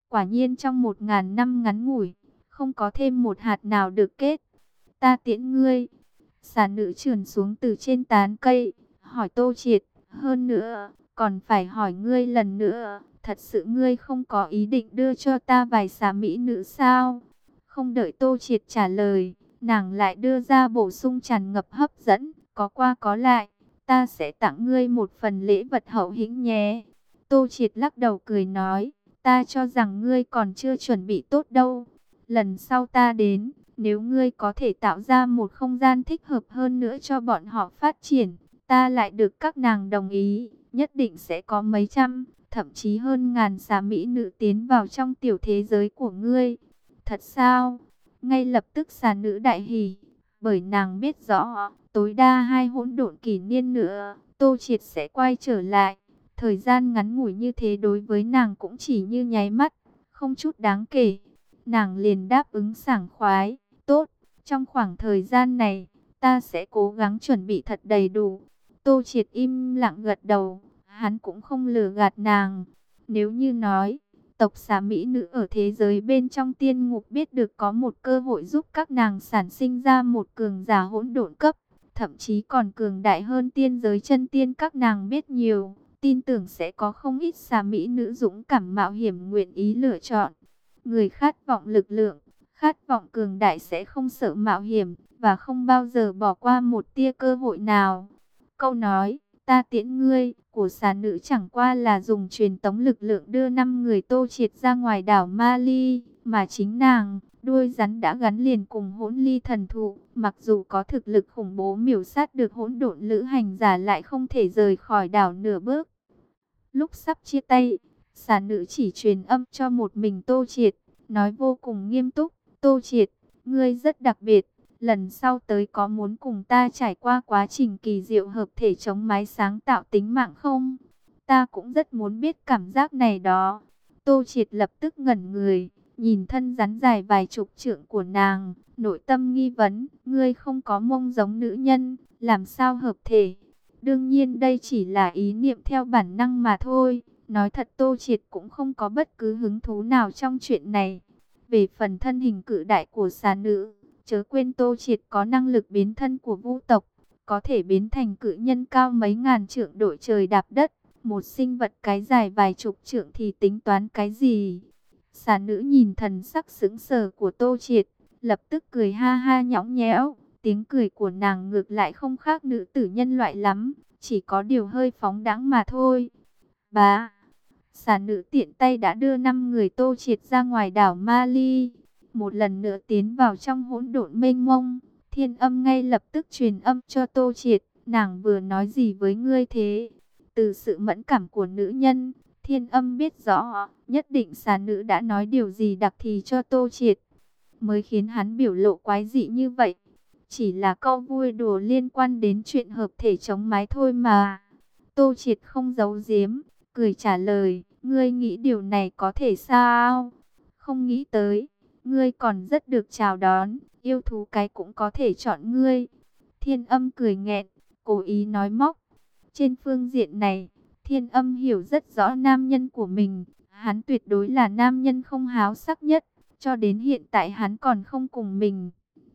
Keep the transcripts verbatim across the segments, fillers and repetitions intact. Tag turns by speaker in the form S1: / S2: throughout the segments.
S1: Quả nhiên trong một ngàn năm ngắn ngủi, không có thêm một hạt nào được kết. Ta tiễn ngươi. Xà nữ trườn xuống từ trên tán cây, hỏi Tô Triệt, hơn nữa, còn phải hỏi ngươi lần nữa, thật sự ngươi không có ý định đưa cho ta vài xà mỹ nữ sao? Không đợi Tô Triệt trả lời, nàng lại đưa ra bổ sung tràn ngập hấp dẫn, có qua có lại, ta sẽ tặng ngươi một phần lễ vật hậu hĩnh nhé. Tô Triệt lắc đầu cười nói, ta cho rằng ngươi còn chưa chuẩn bị tốt đâu. Lần sau ta đến, nếu ngươi có thể tạo ra một không gian thích hợp hơn nữa cho bọn họ phát triển, ta lại được các nàng đồng ý, nhất định sẽ có mấy trăm, thậm chí hơn ngàn xà mỹ nữ tiến vào trong tiểu thế giới của ngươi. Thật sao? Ngay lập tức xà nữ đại hỉ, bởi nàng biết rõ, tối đa hai hỗn độn kỷ niên nữa, Tô Triệt sẽ quay trở lại. Thời gian ngắn ngủi như thế đối với nàng cũng chỉ như nháy mắt, không chút đáng kể. Nàng liền đáp ứng sảng khoái, tốt, trong khoảng thời gian này, ta sẽ cố gắng chuẩn bị thật đầy đủ. Tô Triệt im lặng gật đầu, hắn cũng không lừa gạt nàng. Nếu như nói, tộc xà mỹ nữ ở thế giới bên trong tiên ngục biết được có một cơ hội giúp các nàng sản sinh ra một cường giả hỗn độn cấp, thậm chí còn cường đại hơn tiên giới chân tiên các nàng biết nhiều, tin tưởng sẽ có không ít xà mỹ nữ dũng cảm mạo hiểm nguyện ý lựa chọn. Người khát vọng lực lượng, khát vọng cường đại sẽ không sợ mạo hiểm, và không bao giờ bỏ qua một tia cơ hội nào. Câu nói, ta tiễn ngươi, của xà nữ chẳng qua là dùng truyền tống lực lượng đưa năm người Tô Triệt ra ngoài đảo Mali, mà chính nàng, đuôi rắn đã gắn liền cùng hỗn ly thần thụ, mặc dù có thực lực khủng bố miểu sát được hỗn độn lữ hành giả lại không thể rời khỏi đảo nửa bước. Lúc sắp chia tay, xà nữ chỉ truyền âm cho một mình Tô Triệt, nói vô cùng nghiêm túc, Tô Triệt, ngươi rất đặc biệt, lần sau tới có muốn cùng ta trải qua quá trình kỳ diệu hợp thể chống mái sáng tạo tính mạng không? Ta cũng rất muốn biết cảm giác này đó. Tô Triệt lập tức ngẩn người, nhìn thân rắn dài vài chục trượng của nàng, nội tâm nghi vấn, ngươi không có mông giống nữ nhân, làm sao hợp thể? Đương nhiên đây chỉ là ý niệm theo bản năng mà thôi. Nói thật Tô Triệt cũng không có bất cứ hứng thú nào trong chuyện này. Về phần thân hình cự đại của xà nữ, chớ quên Tô Triệt có năng lực biến thân của vũ tộc, có thể biến thành cự nhân cao mấy ngàn trượng đội trời đạp đất. Một sinh vật cái dài vài chục trượng thì tính toán cái gì? Xà nữ nhìn thần sắc sững sờ của Tô Triệt, lập tức cười ha ha nhõng nhẽo. Tiếng cười của nàng ngược lại không khác nữ tử nhân loại lắm, chỉ có điều hơi phóng đãng mà thôi. Bá, xà nữ tiện tay đã đưa năm người Tô Triệt ra ngoài đảo Mali, một lần nữa tiến vào trong hỗn độn mênh mông. Thiên âm ngay lập tức truyền âm cho Tô Triệt, nàng vừa nói gì với ngươi thế? Từ sự mẫn cảm của nữ nhân, thiên âm biết rõ, nhất định xà nữ đã nói điều gì đặc thì cho Tô Triệt, mới khiến hắn biểu lộ quái dị như vậy. Chỉ là câu vui đùa liên quan đến chuyện hợp thể chống mái thôi mà. Tô Triệt không giấu giếm, cười trả lời, ngươi nghĩ điều này có thể sao? Không nghĩ tới, ngươi còn rất được chào đón, yêu thú cái cũng có thể chọn ngươi. Thiên âm cười nghẹn, cố ý nói móc. Trên phương diện này, thiên âm hiểu rất rõ nam nhân của mình, hắn tuyệt đối là nam nhân không háo sắc nhất, cho đến hiện tại hắn còn không cùng mình.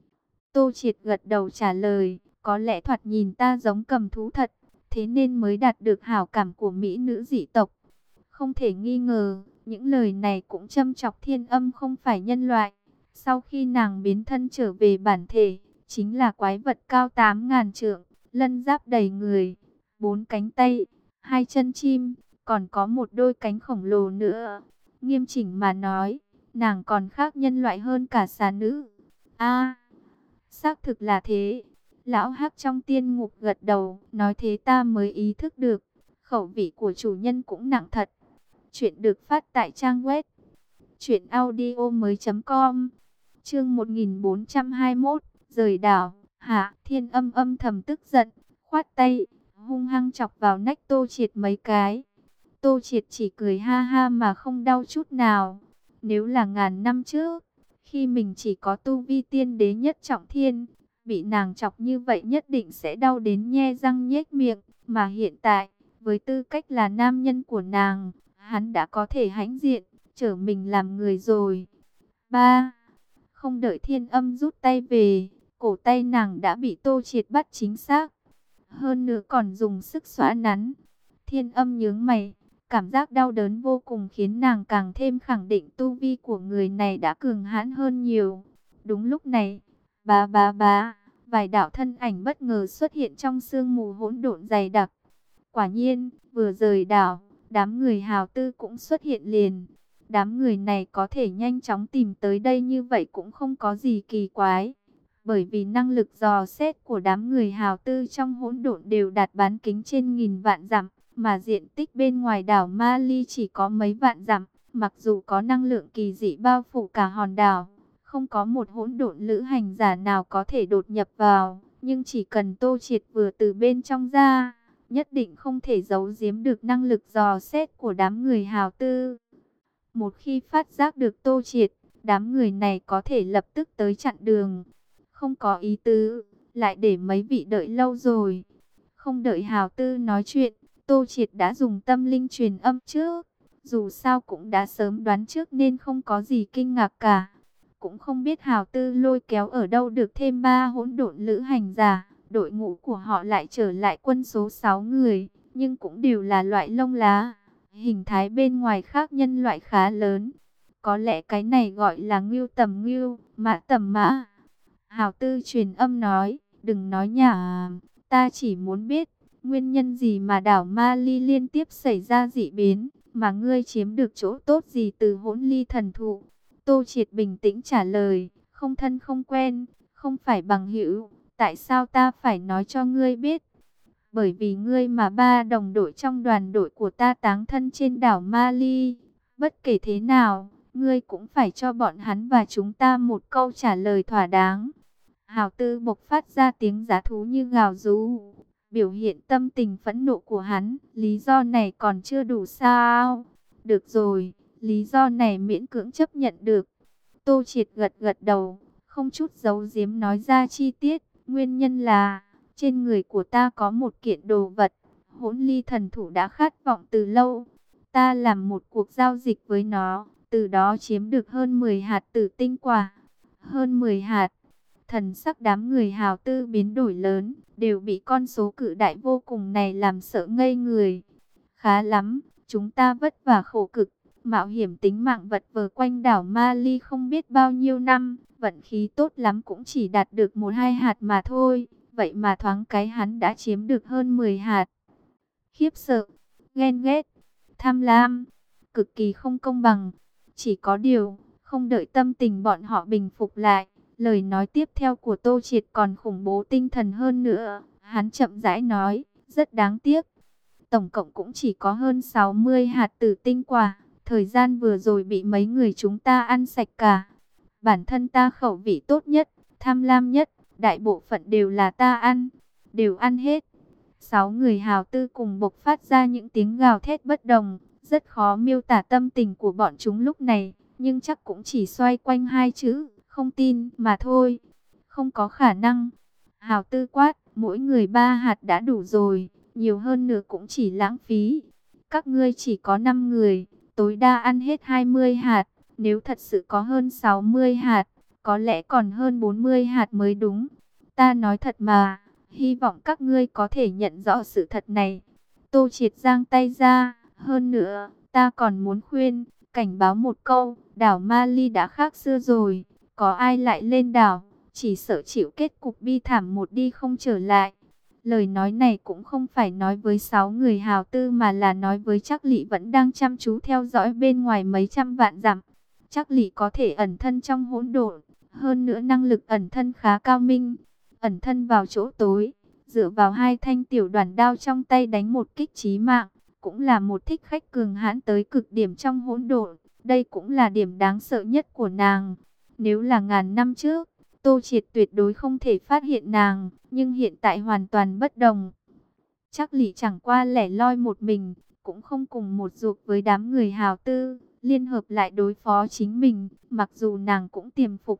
S1: Tô Triệt gật đầu trả lời, có lẽ thoạt nhìn ta giống cầm thú thật, thế nên mới đạt được hảo cảm của mỹ nữ dị tộc. Không thể nghi ngờ, những lời này cũng châm chọc thiên âm không phải nhân loại. Sau khi nàng biến thân trở về bản thể, chính là quái vật cao tám ngàn trượng, lân giáp đầy người, bốn cánh tay, hai chân chim, còn có một đôi cánh khổng lồ nữa. Nghiêm chỉnh mà nói, nàng còn khác nhân loại hơn cả xà nữ. A, xác thực là thế. Lão Hắc trong tiên ngục gật đầu, nói thế ta mới ý thức được, khẩu vị của chủ nhân cũng nặng thật. Chuyện được phát tại trang web truyện audio mới chấm com. Chương một nghìn bốn trăm hai mươi mốt, rời đảo. Hạ, thiên âm âm thầm tức giận, khoát tay, hung hăng chọc vào nách Tô Triệt mấy cái. Tô Triệt chỉ cười ha ha mà không đau chút nào. Nếu là ngàn năm trước, khi mình chỉ có tu vi tiên đế nhất trọng thiên, bị nàng chọc như vậy nhất định sẽ đau đến nhe răng nhếch miệng. Mà hiện tại, với tư cách là nam nhân của nàng, hắn đã có thể hãnh diện, trở mình làm người rồi. Ba, không đợi Thiên Âm rút tay về, cổ tay nàng đã bị Tô Triệt bắt chính xác. Hơn nữa còn dùng sức xõa nắn. Thiên Âm nhướng mày, cảm giác đau đớn vô cùng khiến nàng càng thêm khẳng định tu vi của người này đã cường hãn hơn nhiều. Đúng lúc này, bá bá bá, vài đạo thân ảnh bất ngờ xuất hiện trong sương mù hỗn độn dày đặc. Quả nhiên, vừa rời đảo, đám người hào tư cũng xuất hiện liền. Đám người này có thể nhanh chóng tìm tới đây như vậy cũng không có gì kỳ quái. Bởi vì năng lực dò xét của đám người hào tư trong hỗn độn đều đạt bán kính trên nghìn vạn dặm, mà diện tích bên ngoài đảo Mali chỉ có mấy vạn dặm. Mặc dù có năng lượng kỳ dị bao phủ cả hòn đảo, không có một hỗn độn lữ hành giả nào có thể đột nhập vào, nhưng chỉ cần Tô Triệt vừa từ bên trong ra, nhất định không thể giấu giếm được năng lực dò xét của đám người hào tư. Một khi phát giác được Tô Triệt, đám người này có thể lập tức tới chặn đường. Không có ý tứ, lại để mấy vị đợi lâu rồi. Không đợi hào tư nói chuyện, Tô Triệt đã dùng tâm linh truyền âm trước. Dù sao cũng đã sớm đoán trước nên không có gì kinh ngạc cả. Cũng không biết hào tư lôi kéo ở đâu được thêm ba hỗn độn lữ hành giả. Đội ngũ của họ lại trở lại quân số sáu người, nhưng cũng đều là loại lông lá. Hình thái bên ngoài khác nhân loại khá lớn. Có lẽ cái này gọi là ngưu tầm ngưu, mã tầm mã. Hào tư truyền âm nói, đừng nói nhảm, ta chỉ muốn biết, nguyên nhân gì mà đảo Mali liên tiếp xảy ra dị biến, mà ngươi chiếm được chỗ tốt gì từ hỗn ly thần thụ. Tô Triệt bình tĩnh trả lời, không thân không quen, không phải bằng hữu, tại sao ta phải nói cho ngươi biết? Bởi vì ngươi mà ba đồng đội trong đoàn đội của ta táng thân trên đảo Mali. Bất kể thế nào, ngươi cũng phải cho bọn hắn và chúng ta một câu trả lời thỏa đáng. Hào tư bộc phát ra tiếng giá thú như gào rú, biểu hiện tâm tình phẫn nộ của hắn. Lý do này còn chưa đủ sao? Được rồi, lý do này miễn cưỡng chấp nhận được. Tô Triệt gật gật đầu, không chút giấu giếm nói ra chi tiết. Nguyên nhân là, trên người của ta có một kiện đồ vật, hỗn ly thần thủ đã khát vọng từ lâu. Ta làm một cuộc giao dịch với nó, từ đó chiếm được hơn mười hạt tử tinh quả. Hơn mười hạt. Thần sắc đám người hào tư biến đổi lớn, đều bị con số cự đại vô cùng này làm sợ ngây người. Khá lắm, chúng ta vất vả khổ cực, mạo hiểm tính mạng vật vờ quanh đảo Mali không biết bao nhiêu năm, vận khí tốt lắm cũng chỉ đạt được một hai hạt mà thôi, vậy mà thoáng cái hắn đã chiếm được hơn mười hạt. Khiếp sợ, ghen ghét, tham lam, cực kỳ không công bằng. Chỉ có điều, không đợi tâm tình bọn họ bình phục lại, lời nói tiếp theo của Tô Triệt còn khủng bố tinh thần hơn nữa. Hắn chậm rãi nói, rất đáng tiếc. Tổng cộng cũng chỉ có hơn sáu mươi hạt tử tinh quả. Thời gian vừa rồi bị mấy người chúng ta ăn sạch cả. Bản thân ta khẩu vị tốt nhất, tham lam nhất, đại bộ phận đều là ta ăn, đều ăn hết. Sáu người hào tư cùng bộc phát ra những tiếng gào thét bất đồng. Rất khó miêu tả tâm tình của bọn chúng lúc này, nhưng chắc cũng chỉ xoay quanh hai chữ, không tin mà thôi. Không có khả năng. Hào tư quát, mỗi người ba hạt đã đủ rồi, nhiều hơn nữa cũng chỉ lãng phí. Các ngươi chỉ có năm người, tối đa ăn hết hai mươi hạt, nếu thật sự có hơn sáu mươi hạt, có lẽ còn hơn bốn mươi hạt mới đúng. Ta nói thật mà, hy vọng các ngươi có thể nhận rõ sự thật này. Tô Triệt giang tay ra, hơn nữa, ta còn muốn khuyên, cảnh báo một câu, đảo Mali đã khác xưa rồi, có ai lại lên đảo, chỉ sợ chịu kết cục bi thảm một đi không trở lại. Lời nói này cũng không phải nói với sáu người hào tư mà là nói với Trác Lị vẫn đang chăm chú theo dõi bên ngoài mấy trăm vạn dặm. Trác Lị có thể ẩn thân trong hỗn độn, hơn nữa năng lực ẩn thân khá cao minh, ẩn thân vào chỗ tối, dựa vào hai thanh tiểu đoàn đao trong tay đánh một kích chí mạng, cũng là một thích khách cường hãn tới cực điểm trong hỗn độn. Đây cũng là điểm đáng sợ nhất của nàng. Nếu là ngàn năm trước, Tô Triệt tuyệt đối không thể phát hiện nàng, nhưng hiện tại hoàn toàn bất đồng. Trác Lị chẳng qua lẻ loi một mình, cũng không cùng một ruột với đám người hào tư, liên hợp lại đối phó chính mình, mặc dù nàng cũng tiềm phục.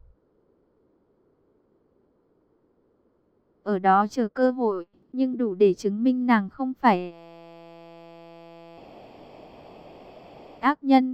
S1: Ở đó chờ cơ hội, nhưng đủ để chứng minh nàng không phải ác nhân.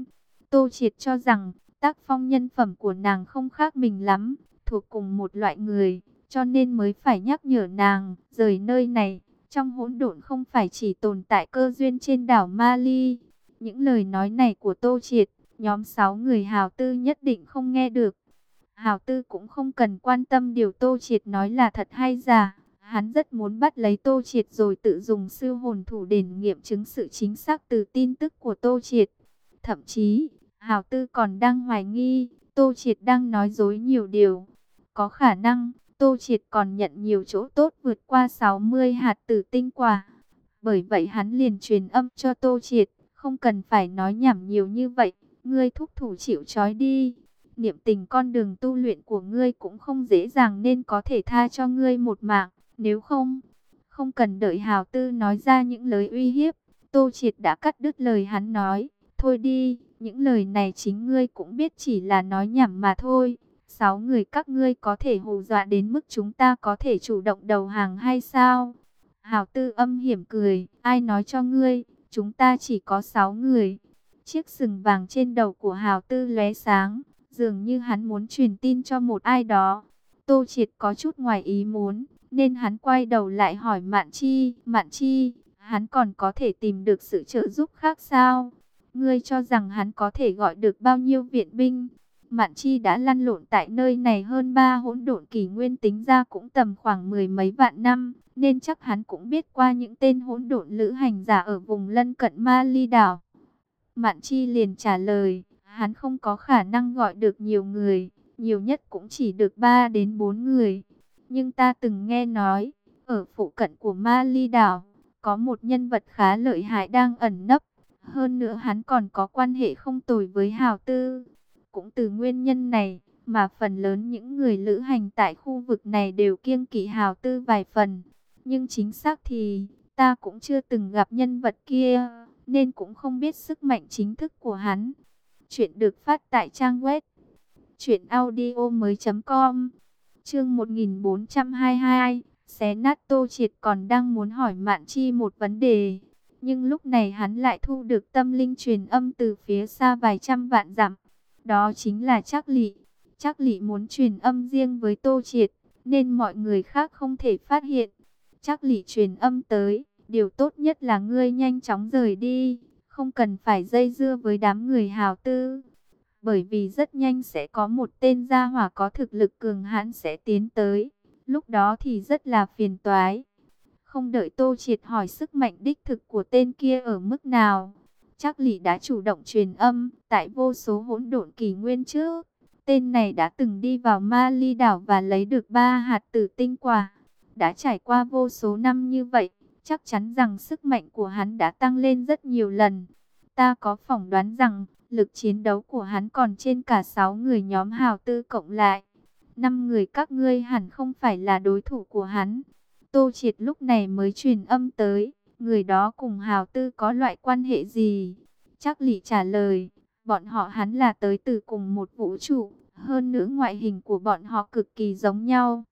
S1: Tô Triệt cho rằng tác phong nhân phẩm của nàng không khác mình lắm, thuộc cùng một loại người, cho nên mới phải nhắc nhở nàng rời nơi này. Trong hỗn độn không phải chỉ tồn tại cơ duyên trên đảo Mali. Những lời nói này của Tô Triệt, nhóm sáu người Hào Tư nhất định không nghe được. Hào Tư cũng không cần quan tâm điều Tô Triệt nói là thật hay giả. Hắn rất muốn bắt lấy Tô Triệt rồi tự dùng sư hồn thủ đền nghiệm chứng sự chính xác từ tin tức của Tô Triệt. Thậm chí, Hào Tư còn đang hoài nghi, Tô Triệt đang nói dối nhiều điều. Có khả năng, Tô Triệt còn nhận nhiều chỗ tốt vượt qua sáu mươi hạt tử tinh quả. Bởi vậy hắn liền truyền âm cho Tô Triệt, không cần phải nói nhảm nhiều như vậy, ngươi thúc thủ chịu trói đi. Niệm tình con đường tu luyện của ngươi cũng không dễ dàng nên có thể tha cho ngươi một mạng, nếu không, không cần đợi Hào Tư nói ra những lời uy hiếp, Tô Triệt đã cắt đứt lời hắn nói, thôi đi, những lời này chính ngươi cũng biết chỉ là nói nhảm mà thôi. Sáu người các ngươi có thể hù dọa đến mức chúng ta có thể chủ động đầu hàng hay sao? Hào Tư âm hiểm cười, ai nói cho ngươi, chúng ta chỉ có sáu người. Chiếc sừng vàng trên đầu của Hào Tư lóe sáng, dường như hắn muốn truyền tin cho một ai đó. Tô Triệt có chút ngoài ý muốn, nên hắn quay đầu lại hỏi Mạn Chi, Mạn Chi, hắn còn có thể tìm được sự trợ giúp khác sao? Ngươi cho rằng hắn có thể gọi được bao nhiêu viện binh? Mạn Chi đã lăn lộn tại nơi này hơn ba hỗn độn kỷ nguyên, tính ra cũng tầm khoảng mười mấy vạn năm, nên chắc hắn cũng biết qua những tên hỗn độn lữ hành giả ở vùng lân cận Ma Ly đảo. Mạn Chi liền trả lời, hắn không có khả năng gọi được nhiều người, nhiều nhất cũng chỉ được ba đến bốn người. Nhưng ta từng nghe nói, ở phụ cận của Ma Ly đảo, có một nhân vật khá lợi hại đang ẩn nấp. Hơn nữa hắn còn có quan hệ không tồi với Hào Tư. Cũng từ nguyên nhân này mà phần lớn những người lữ hành tại khu vực này đều kiêng kỵ Hào Tư vài phần. Nhưng chính xác thì ta cũng chưa từng gặp nhân vật kia, nên cũng không biết sức mạnh chính thức của hắn. Chuyện được phát tại trang web truyện audio mới chấm com. Chương một nghìn bốn trăm hai mươi hai, xé nát. Tô Triệt còn đang muốn hỏi Mạn Chi một vấn đề, nhưng lúc này hắn lại thu được tâm linh truyền âm từ phía xa vài trăm vạn dặm. Đó chính là Trác Lị. Trác Lị muốn truyền âm riêng với Tô Triệt, nên mọi người khác không thể phát hiện. Trác Lị truyền âm tới, điều tốt nhất là ngươi nhanh chóng rời đi, không cần phải dây dưa với đám người Hào Tư. Bởi vì rất nhanh sẽ có một tên gia hỏa có thực lực cường hãn sẽ tiến tới, lúc đó thì rất là phiền toái. Không đợi Tô Triệt hỏi sức mạnh đích thực của tên kia ở mức nào, Trác Lị đã chủ động truyền âm, tại vô số hỗn độn kỷ nguyên trước, tên này đã từng đi vào Ma Ly đảo và lấy được ba hạt tử tinh quả. Đã trải qua vô số năm như vậy, chắc chắn rằng sức mạnh của hắn đã tăng lên rất nhiều lần. Ta có phỏng đoán rằng, lực chiến đấu của hắn còn trên cả sáu người nhóm Hào Tư cộng lại. Năm người các ngươi hẳn không phải là đối thủ của hắn. Tô Triệt lúc này mới truyền âm tới, người đó cùng Hào Tư có loại quan hệ gì? Trác Lị trả lời, bọn họ hắn là tới từ cùng một vũ trụ, hơn nữa ngoại hình của bọn họ cực kỳ giống nhau.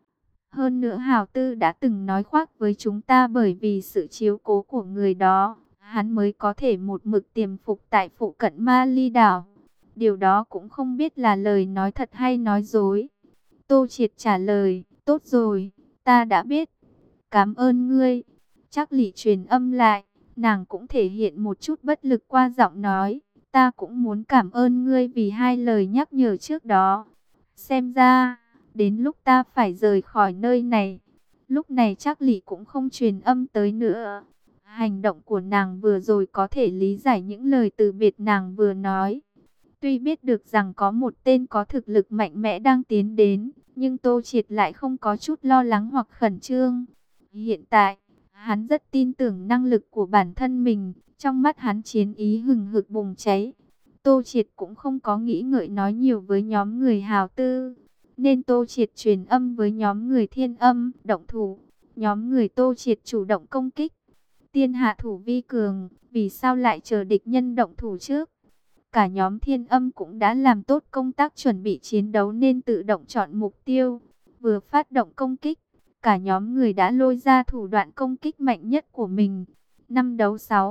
S1: Hơn nữa Hào Tư đã từng nói khoác với chúng ta, bởi vì sự chiếu cố của người đó, hắn mới có thể một mực tiềm phục tại phụ cận Ma Ly đảo. Điều đó cũng không biết là lời nói thật hay nói dối. Tô Triệt trả lời, tốt rồi, ta đã biết. Cảm ơn ngươi. Trác Lị truyền âm lại, nàng cũng thể hiện một chút bất lực qua giọng nói. Ta cũng muốn cảm ơn ngươi vì hai lời nhắc nhở trước đó. Xem ra, đến lúc ta phải rời khỏi nơi này. Lúc này Trác Lị cũng không truyền âm tới nữa. Hành động của nàng vừa rồi có thể lý giải những lời từ biệt nàng vừa nói. Tuy biết được rằng có một tên có thực lực mạnh mẽ đang tiến đến, nhưng Tô Triệt lại không có chút lo lắng hoặc khẩn trương. Hiện tại, hắn rất tin tưởng năng lực của bản thân mình, trong mắt hắn chiến ý hừng hực bùng cháy. Tô Triệt cũng không có nghĩ ngợi nói nhiều với nhóm người Hào Tư, nên Tô Triệt truyền âm với nhóm người Thiên Âm, động thủ. Nhóm người Tô Triệt chủ động công kích. Tiên hạ thủ vi cường, vì sao lại chờ địch nhân động thủ trước? Cả nhóm Thiên Âm cũng đã làm tốt công tác chuẩn bị chiến đấu nên tự động chọn mục tiêu. Vừa phát động công kích, cả nhóm người đã lôi ra thủ đoạn công kích mạnh nhất của mình. Năm đấu sáu,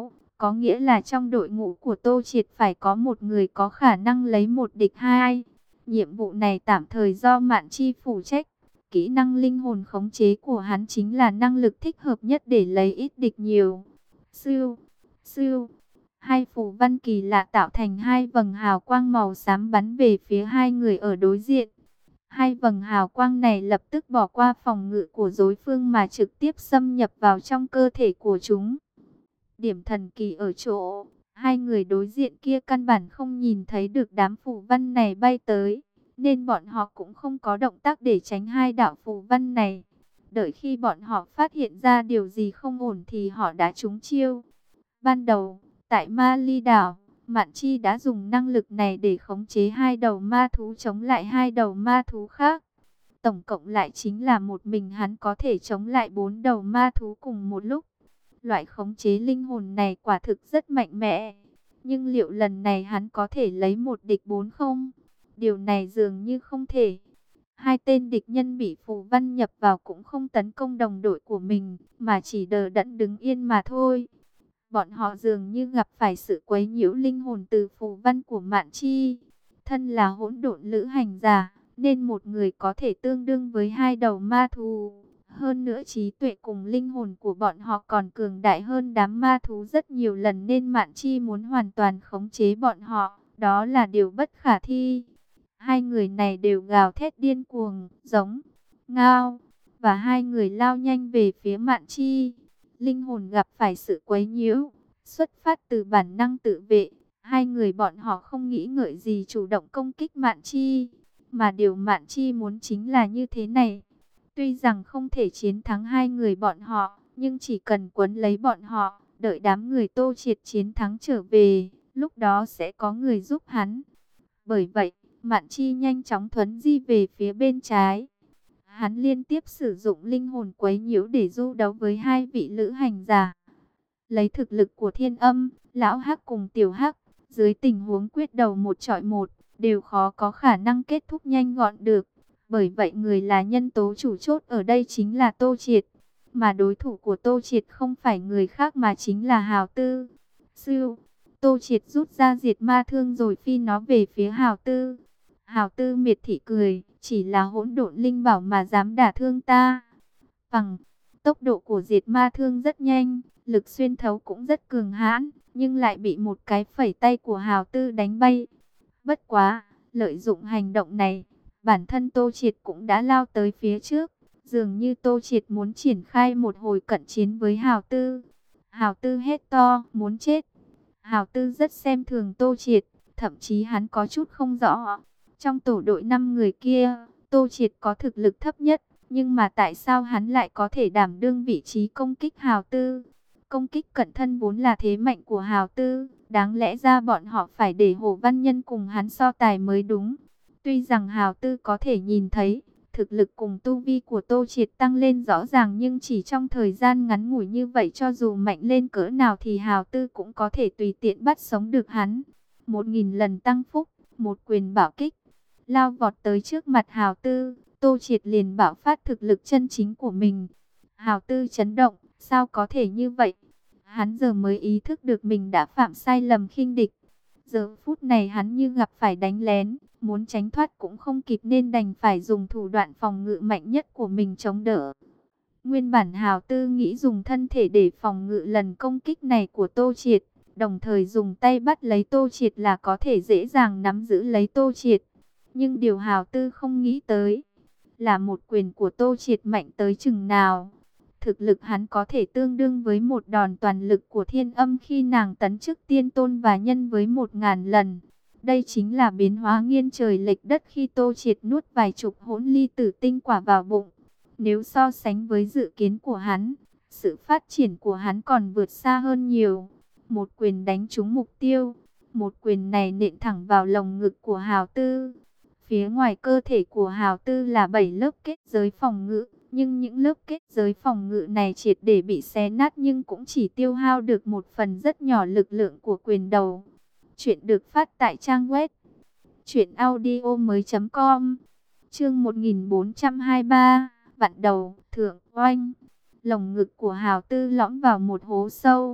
S1: Có nghĩa là trong đội ngũ của Tô Triệt phải có một người có khả năng lấy một địch hai. Nhiệm vụ này tạm thời do Mạn Chi phụ trách. Kỹ năng linh hồn khống chế của hắn chính là năng lực thích hợp nhất để lấy ít địch nhiều. Siêu, siêu, hai phù văn kỳ lạ tạo thành hai vầng hào quang màu xám bắn về phía hai người ở đối diện. Hai vầng hào quang này lập tức bỏ qua phòng ngự của đối phương mà trực tiếp xâm nhập vào trong cơ thể của chúng. Điểm thần kỳ ở chỗ, hai người đối diện kia căn bản không nhìn thấy được đám phù văn này bay tới, nên bọn họ cũng không có động tác để tránh hai đạo phù văn này. Đợi khi bọn họ phát hiện ra điều gì không ổn thì họ đã trúng chiêu. Ban đầu, tại Ma Ly đảo, Mạn Chi đã dùng năng lực này để khống chế hai đầu ma thú chống lại hai đầu ma thú khác. Tổng cộng lại chính là một mình hắn có thể chống lại bốn đầu ma thú cùng một lúc. Loại khống chế linh hồn này quả thực rất mạnh mẽ. Nhưng liệu lần này hắn có thể lấy một địch bốn không? Điều này dường như không thể. Hai tên địch nhân bị phù văn nhập vào cũng không tấn công đồng đội của mình, mà chỉ đờ đẫn đứng yên mà thôi. Bọn họ dường như gặp phải sự quấy nhiễu linh hồn từ phù văn của Mạn Chi. Thân là hỗn độn lữ hành giả, nên một người có thể tương đương với hai đầu ma thú. Hơn nữa trí tuệ cùng linh hồn của bọn họ còn cường đại hơn đám ma thú rất nhiều lần, nên Mạn Chi muốn hoàn toàn khống chế bọn họ, đó là điều bất khả thi. Hai người này đều gào thét điên cuồng, giống, ngao, và hai người lao nhanh về phía Mạn Chi. Linh hồn gặp phải sự quấy nhiễu, xuất phát từ bản năng tự vệ. Hai người bọn họ không nghĩ ngợi gì chủ động công kích Mạn Chi, mà điều Mạn Chi muốn chính là như thế này. Tuy rằng không thể chiến thắng hai người bọn họ, nhưng chỉ cần quấn lấy bọn họ, đợi đám người Tô Triệt chiến thắng trở về, lúc đó sẽ có người giúp hắn. Bởi vậy, Mạn Chi nhanh chóng thuấn di về phía bên trái. Hắn liên tiếp sử dụng linh hồn quấy nhiễu để du đấu với hai vị lữ hành giả. Lấy thực lực của Thiên Âm, Lão Hắc cùng Tiểu Hắc, dưới tình huống quyết đầu một chọi một, đều khó có khả năng kết thúc nhanh gọn được. Bởi vậy người là nhân tố chủ chốt ở đây chính là Tô Triệt. Mà đối thủ của Tô Triệt không phải người khác mà chính là Hào Tư. Sư, Tô Triệt rút ra diệt ma thương rồi phi nó về phía Hào Tư. Hào Tư miệt thị cười, chỉ là hỗn độn linh bảo mà dám đả thương ta. Bằng tốc độ của diệt ma thương rất nhanh, lực xuyên thấu cũng rất cường hãn, nhưng lại bị một cái phẩy tay của Hào Tư đánh bay. Bất quá, lợi dụng hành động này, bản thân Tô Triệt cũng đã lao tới phía trước. Dường như Tô Triệt muốn triển khai một hồi cận chiến với Hào Tư. Hào Tư hét to, muốn chết. Hào Tư rất xem thường Tô Triệt, thậm chí hắn có chút không rõ. Trong tổ đội năm người kia, Tô Triệt có thực lực thấp nhất, nhưng mà tại sao hắn lại có thể đảm đương vị trí công kích Hào Tư? Công kích cận thân vốn là thế mạnh của Hào Tư, đáng lẽ ra bọn họ phải để Hồ Văn Nhân cùng hắn so tài mới đúng. Tuy rằng Hào Tư có thể nhìn thấy, thực lực cùng tu vi của Tô Triệt tăng lên rõ ràng, nhưng chỉ trong thời gian ngắn ngủi như vậy, cho dù mạnh lên cỡ nào thì Hào Tư cũng có thể tùy tiện bắt sống được hắn. Một nghìn lần tăng phúc, một quyền bảo kích, lao vọt tới trước mặt Hào Tư, Tô Triệt liền bạo phát thực lực chân chính của mình. Hào Tư chấn động, sao có thể như vậy? Hắn giờ mới ý thức được mình đã phạm sai lầm khinh địch. Giờ phút này hắn như gặp phải đánh lén, muốn tránh thoát cũng không kịp nên đành phải dùng thủ đoạn phòng ngự mạnh nhất của mình chống đỡ. Nguyên bản Hào Tư nghĩ dùng thân thể để phòng ngự lần công kích này của Tô Triệt, đồng thời dùng tay bắt lấy Tô Triệt là có thể dễ dàng nắm giữ lấy Tô Triệt. Nhưng điều Hào Tư không nghĩ tới là một quyền của Tô Triệt mạnh tới chừng nào. Thực lực hắn có thể tương đương với một đòn toàn lực của Thiên Âm khi nàng tấn chức tiên tôn và nhân với một ngàn lần. Đây chính là biến hóa nghiêng trời lệch đất khi Tô Triệt nuốt vài chục hỗn ly tử tinh quả vào bụng. Nếu so sánh với dự kiến của hắn, sự phát triển của hắn còn vượt xa hơn nhiều. Một quyền đánh trúng mục tiêu, một quyền này nện thẳng vào lồng ngực của Hào Tư. Phía ngoài cơ thể của Hào Tư là bảy lớp kết giới phòng ngự, nhưng những lớp kết giới phòng ngự này triệt để bị xé nát, nhưng cũng chỉ tiêu hao được một phần rất nhỏ lực lượng của quyền đầu. Chuyện được phát tại trang web truyện audio mới chấm com. Chương một nghìn bốn trăm hai mươi ba, vặn đầu, thượng oanh. Lồng ngực của Hào Tư lõm vào một hố sâu.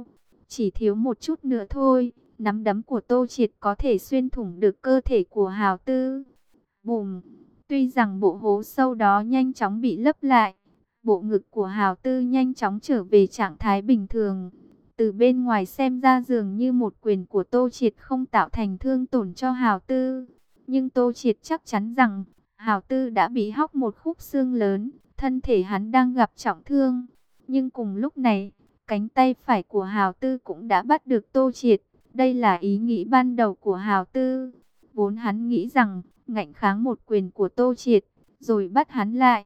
S1: Chỉ thiếu một chút nữa thôi, nắm đấm của Tô Triệt có thể xuyên thủng được cơ thể của Hào Tư. Bùm! Tuy rằng bộ hố sâu đó nhanh chóng bị lấp lại, bộ ngực của Hào Tư nhanh chóng trở về trạng thái bình thường. Từ bên ngoài xem ra dường như một quyền của Tô Triệt không tạo thành thương tổn cho Hào Tư. Nhưng Tô Triệt chắc chắn rằng Hào Tư đã bị hóc một khúc xương lớn, thân thể hắn đang gặp trọng thương. Nhưng cùng lúc này, cánh tay phải của Hào Tư cũng đã bắt được Tô Triệt. Đây là ý nghĩ ban đầu của Hào Tư. Vốn hắn nghĩ rằng ngạnh kháng một quyền của Tô Triệt, rồi bắt hắn lại.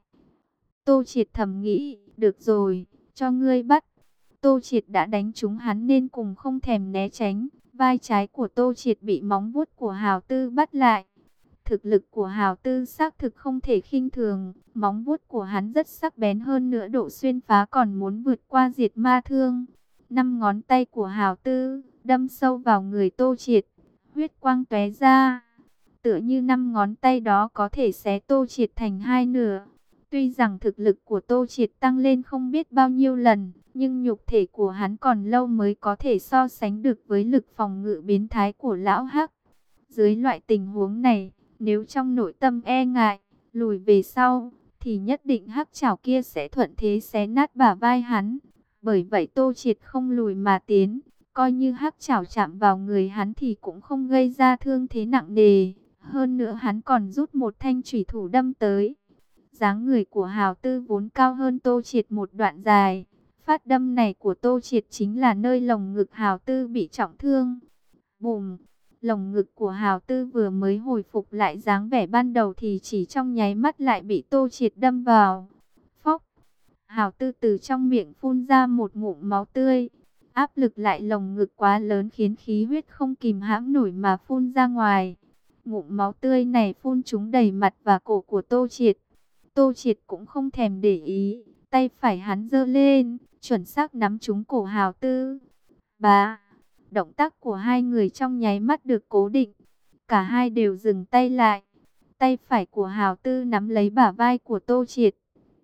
S1: Tô Triệt thầm nghĩ, được rồi, cho ngươi bắt. Tô Triệt đã đánh trúng hắn nên cùng không thèm né tránh. Vai trái của Tô Triệt bị móng vuốt của Hào Tư bắt lại. Thực lực của Hào Tư xác thực không thể khinh thường. Móng vuốt của hắn rất sắc bén, hơn nữa độ xuyên phá còn muốn vượt qua diệt ma thương. Năm ngón tay của Hào Tư đâm sâu vào người Tô Triệt, huyết quang tóe ra. Tựa như năm ngón tay đó có thể xé Tô Triệt thành hai nửa. Tuy rằng thực lực của Tô Triệt tăng lên không biết bao nhiêu lần, nhưng nhục thể của hắn còn lâu mới có thể so sánh được với lực phòng ngự biến thái của lão Hắc. Dưới loại tình huống này, nếu trong nội tâm e ngại, lùi về sau, thì nhất định Hắc chảo kia sẽ thuận thế xé nát bả vai hắn. Bởi vậy Tô Triệt không lùi mà tiến, coi như Hắc chảo chạm vào người hắn thì cũng không gây ra thương thế nặng nề. Hơn nữa hắn còn rút một thanh chủy thủ đâm tới. Dáng người của Hào Tư vốn cao hơn Tô Triệt một đoạn dài. Phát đâm này của Tô Triệt chính là nơi lồng ngực Hào Tư bị trọng thương. Bùm! Lồng ngực của Hào Tư vừa mới hồi phục lại dáng vẻ ban đầu thì chỉ trong nháy mắt lại bị Tô Triệt đâm vào. Phốc! Hào Tư từ trong miệng phun ra một ngụm máu tươi. Áp lực lại lồng ngực quá lớn khiến khí huyết không kìm hãm nổi mà phun ra ngoài. Ngụm máu tươi này phun trúng đầy mặt và cổ của Tô Triệt. Tô Triệt cũng không thèm để ý, tay phải hắn giơ lên, chuẩn xác nắm trúng cổ Hào Tư. Bá! Động tác của hai người trong nháy mắt được cố định. Cả hai đều dừng tay lại. Tay phải của Hào Tư nắm lấy bả vai của Tô Triệt.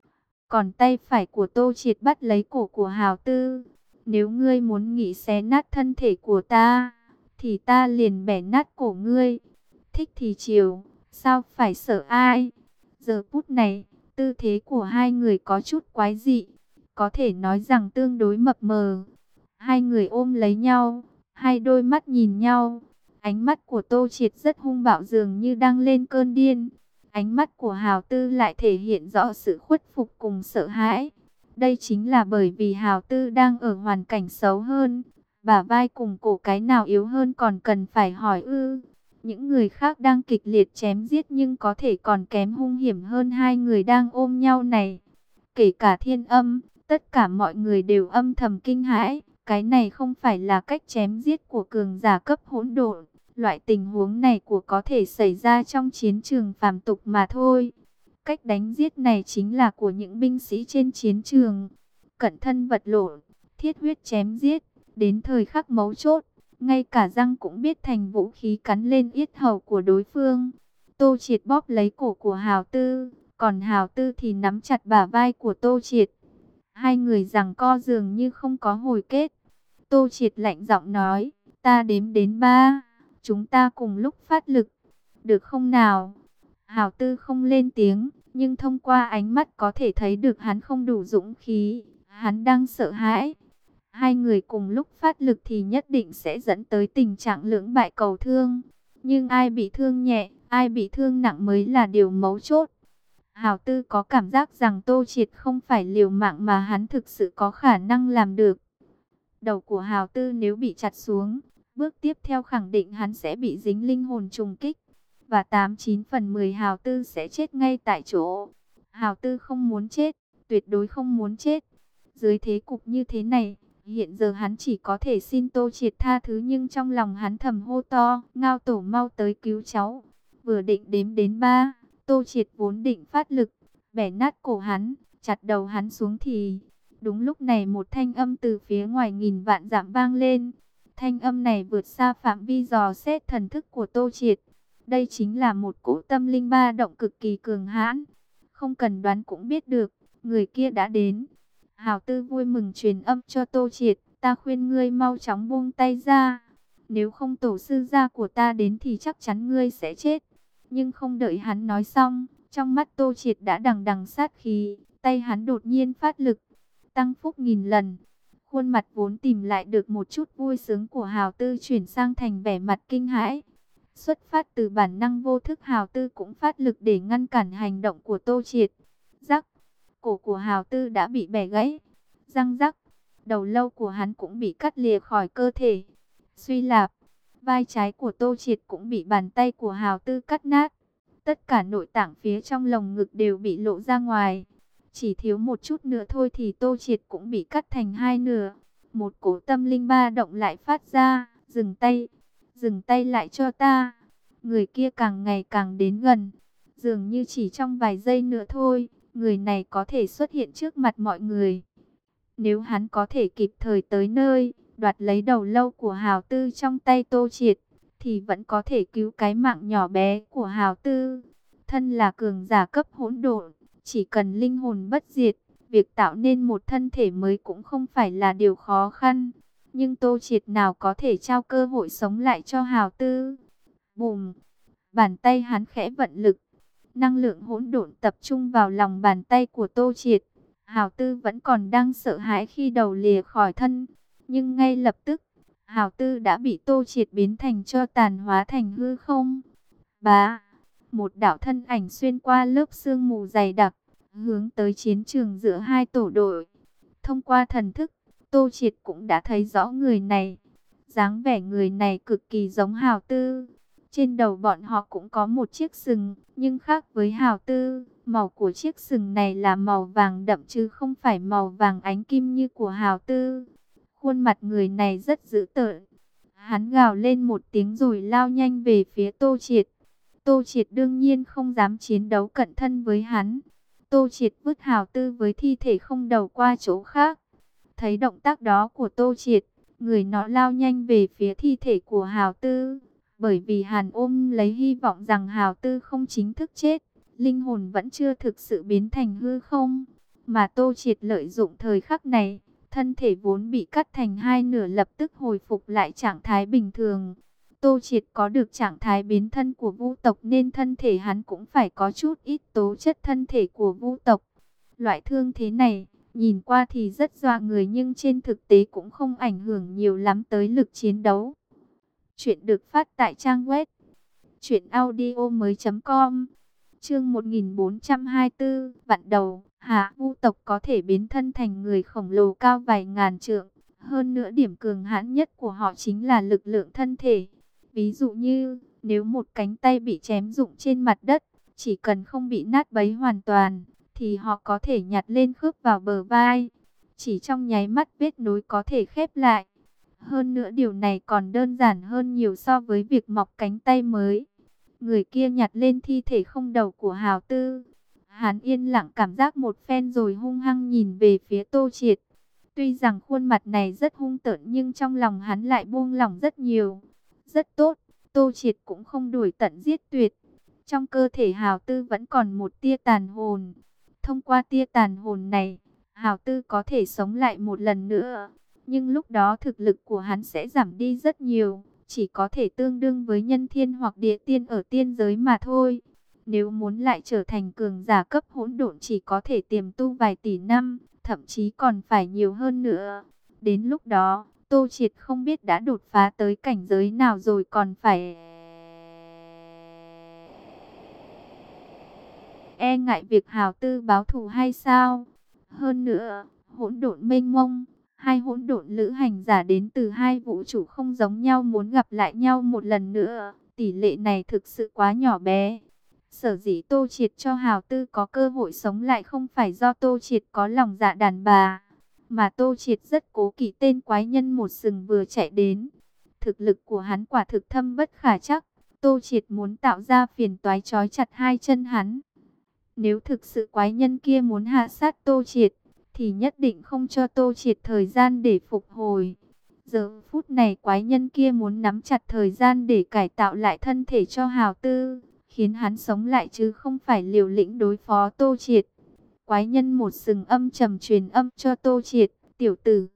S1: Còn tay phải của Tô Triệt bắt lấy cổ của Hào Tư. Nếu ngươi muốn nghĩ xé nát thân thể của ta, thì ta liền bẻ nát cổ ngươi. Thích thì chiều, sao phải sợ ai? Giờ phút này, tư thế của hai người có chút quái dị, có thể nói rằng tương đối mập mờ. Hai người ôm lấy nhau, hai đôi mắt nhìn nhau. Ánh mắt của Tô Triệt rất hung bạo, dường như đang lên cơn điên. Ánh mắt của Hào Tư lại thể hiện rõ sự khuất phục cùng sợ hãi. Đây chính là bởi vì Hào Tư đang ở hoàn cảnh xấu hơn. Bả vai cùng cổ cái nào yếu hơn còn cần phải hỏi ư? Những người khác đang kịch liệt chém giết nhưng có thể còn kém hung hiểm hơn hai người đang ôm nhau này. Kể cả Thiên Âm, tất cả mọi người đều âm thầm kinh hãi. Cái này không phải là cách chém giết của cường giả cấp hỗn độn. Loại tình huống này của có thể xảy ra trong chiến trường phàm tục mà thôi. Cách đánh giết này chính là của những binh sĩ trên chiến trường. Cận thân vật lộn, thiết huyết chém giết, đến thời khắc mấu chốt. Ngay cả răng cũng biết thành vũ khí cắn lên yết hầu của đối phương. Tô Triệt bóp lấy cổ của Hào Tư, còn Hào Tư thì nắm chặt bả vai của Tô Triệt. Hai người giằng co dường như không có hồi kết. Tô Triệt lạnh giọng nói, ta đếm đến ba, chúng ta cùng lúc phát lực, được không nào? Hào Tư không lên tiếng, nhưng thông qua ánh mắt có thể thấy được hắn không đủ dũng khí, hắn đang sợ hãi. Hai người cùng lúc phát lực thì nhất định sẽ dẫn tới tình trạng lưỡng bại cầu thương. Nhưng ai bị thương nhẹ, ai bị thương nặng mới là điều mấu chốt. Hào Tư có cảm giác rằng Tô Triệt không phải liều mạng mà hắn thực sự có khả năng làm được. Đầu của Hào Tư nếu bị chặt xuống, bước tiếp theo khẳng định hắn sẽ bị dính linh hồn trùng kích. Và tám chín phần mười Hào Tư sẽ chết ngay tại chỗ. Hào Tư không muốn chết, tuyệt đối không muốn chết. Dưới thế cục như thế này, hiện giờ hắn chỉ có thể xin Tô Triệt tha thứ, nhưng trong lòng hắn thầm hô to, Ngao Tổ mau tới cứu cháu. Vừa định đếm đến ba, Tô Triệt vốn định phát lực, bẻ nát cổ hắn, chặt đầu hắn xuống thì... Đúng lúc này một thanh âm từ phía ngoài nghìn vạn dặm vang lên. Thanh âm này vượt xa phạm vi dò xét thần thức của Tô Triệt. Đây chính là một cỗ tâm linh ba động cực kỳ cường hãn. Không cần đoán cũng biết được, người kia đã đến. Hào Tư vui mừng truyền âm cho Tô Triệt, Ta khuyên ngươi mau chóng buông tay ra. Nếu không tổ sư gia của ta đến thì chắc chắn ngươi sẽ chết. Nhưng không đợi hắn nói xong, trong mắt Tô Triệt đã đằng đằng sát khí, tay hắn đột nhiên phát lực, tăng phúc nghìn lần. Khuôn mặt vốn tìm lại được một chút vui sướng của Hào Tư chuyển sang thành vẻ mặt kinh hãi. Xuất phát từ bản năng vô thức, Hào Tư cũng phát lực để ngăn cản hành động của Tô Triệt. Rắc, cổ của Hào Tư đã bị bẻ gãy. Răng rắc, đầu lâu của hắn cũng bị cắt lìa khỏi cơ thể. Suy lạp, vai trái của Tô Triệt cũng bị bàn tay của Hào Tư cắt nát. Tất cả nội tạng phía trong lồng ngực đều bị lộ ra ngoài. Chỉ thiếu một chút nữa thôi thì Tô Triệt cũng bị cắt thành hai nửa. Một cỗ tâm linh ba động lại phát ra. Dừng tay, dừng tay lại cho ta. Người kia càng ngày càng đến gần. Dường như chỉ trong vài giây nữa thôi, người này có thể xuất hiện trước mặt mọi người. Nếu hắn có thể kịp thời tới nơi, đoạt lấy đầu lâu của Hào Tư trong tay Tô Triệt, thì vẫn có thể cứu cái mạng nhỏ bé của Hào Tư. Thân là cường giả cấp hỗn độn, chỉ cần linh hồn bất diệt, việc tạo nên một thân thể mới cũng không phải là điều khó khăn. Nhưng Tô Triệt nào có thể trao cơ hội sống lại cho Hào Tư. Bùm! Bàn tay hắn khẽ vận lực. Năng lượng hỗn độn tập trung vào lòng bàn tay của Tô Triệt. Hào Tư vẫn còn đang sợ hãi khi đầu lìa khỏi thân. Nhưng ngay lập tức, Hào Tư đã bị Tô Triệt biến thành tro tàn, hóa thành hư không. Bá! Một đạo thân ảnh xuyên qua lớp sương mù dày đặc, hướng tới chiến trường giữa hai tổ đội. Thông qua thần thức, Tô Triệt cũng đã thấy rõ người này. Dáng vẻ người này cực kỳ giống Hào Tư. Trên đầu bọn họ cũng có một chiếc sừng, nhưng khác với Hào Tư, màu của chiếc sừng này là màu vàng đậm chứ không phải màu vàng ánh kim như của Hào Tư. Khuôn mặt người này rất dữ tợn. Hắn gào lên một tiếng rồi lao nhanh về phía Tô Triệt. Tô Triệt đương nhiên không dám chiến đấu cận thân với hắn. Tô Triệt vứt Hào Tư với thi thể không đầu qua chỗ khác. Thấy động tác đó của Tô Triệt, người nó lao nhanh về phía thi thể của Hào Tư. Bởi vì Hàn ôm lấy hy vọng rằng Hào Tư không chính thức chết, linh hồn vẫn chưa thực sự biến thành hư không. Mà Tô Triệt lợi dụng thời khắc này, thân thể vốn bị cắt thành hai nửa lập tức hồi phục lại trạng thái bình thường. Tô Triệt có được trạng thái biến thân của vu tộc nên thân thể hắn cũng phải có chút ít tố chất thân thể của vu tộc. Loại thương thế này, nhìn qua thì rất dọa người nhưng trên thực tế cũng không ảnh hưởng nhiều lắm tới lực chiến đấu. Chuyện được phát tại trang web truyện audio mới chấm com. Chương một nghìn bốn trăm hai mươi tư, vạn đầu. Hạ vu tộc có thể biến thân thành người khổng lồ cao vài ngàn trượng. Hơn nữa điểm cường hãn nhất của họ chính là lực lượng thân thể. Ví dụ như, nếu một cánh tay bị chém rụng trên mặt đất, chỉ cần không bị nát bấy hoàn toàn, thì họ có thể nhặt lên khớp vào bờ vai. Chỉ trong nháy mắt vết nối có thể khép lại. Hơn nữa điều này còn đơn giản hơn nhiều so với việc mọc cánh tay mới. Người kia nhặt lên thi thể không đầu của Hào Tư. Hắn yên lặng cảm giác một phen rồi hung hăng nhìn về phía Tô Triệt. Tuy rằng khuôn mặt này rất hung tợn nhưng trong lòng hắn lại buông lỏng rất nhiều. Rất tốt, Tô Triệt cũng không đuổi tận giết tuyệt. Trong cơ thể Hào Tư vẫn còn một tia tàn hồn. Thông qua tia tàn hồn này, Hào Tư có thể sống lại một lần nữa. Nhưng lúc đó thực lực của hắn sẽ giảm đi rất nhiều. Chỉ có thể tương đương với nhân thiên hoặc địa tiên ở tiên giới mà thôi. Nếu muốn lại trở thành cường giả cấp hỗn độn chỉ có thể tiềm tu vài tỷ năm, thậm chí còn phải nhiều hơn nữa. Đến lúc đó, Tô Triệt không biết đã đột phá tới cảnh giới nào rồi còn phải e ngại việc Hào Tư báo thù hay sao? Hơn nữa, hỗn độn mênh mông, hai hỗn độn lữ hành giả đến từ hai vũ trụ không giống nhau muốn gặp lại nhau một lần nữa, tỷ lệ này thực sự quá nhỏ bé. Sở dĩ Tô Triệt cho Hào Tư có cơ hội sống lại không phải do Tô Triệt có lòng dạ đàn bà, mà Tô Triệt rất cố kỵ tên quái nhân một sừng vừa chạy đến. Thực lực của hắn quả thực thâm bất khả trắc, Tô Triệt muốn tạo ra phiền toái trói chặt hai chân hắn. Nếu thực sự quái nhân kia muốn hạ sát Tô Triệt, thì nhất định không cho Tô Triệt thời gian để phục hồi. Giờ phút này quái nhân kia muốn nắm chặt thời gian để cải tạo lại thân thể cho Hào Tư, khiến hắn sống lại chứ không phải liều lĩnh đối phó Tô Triệt. Quái nhân một sừng âm trầm truyền âm cho Tô Triệt, tiểu tử,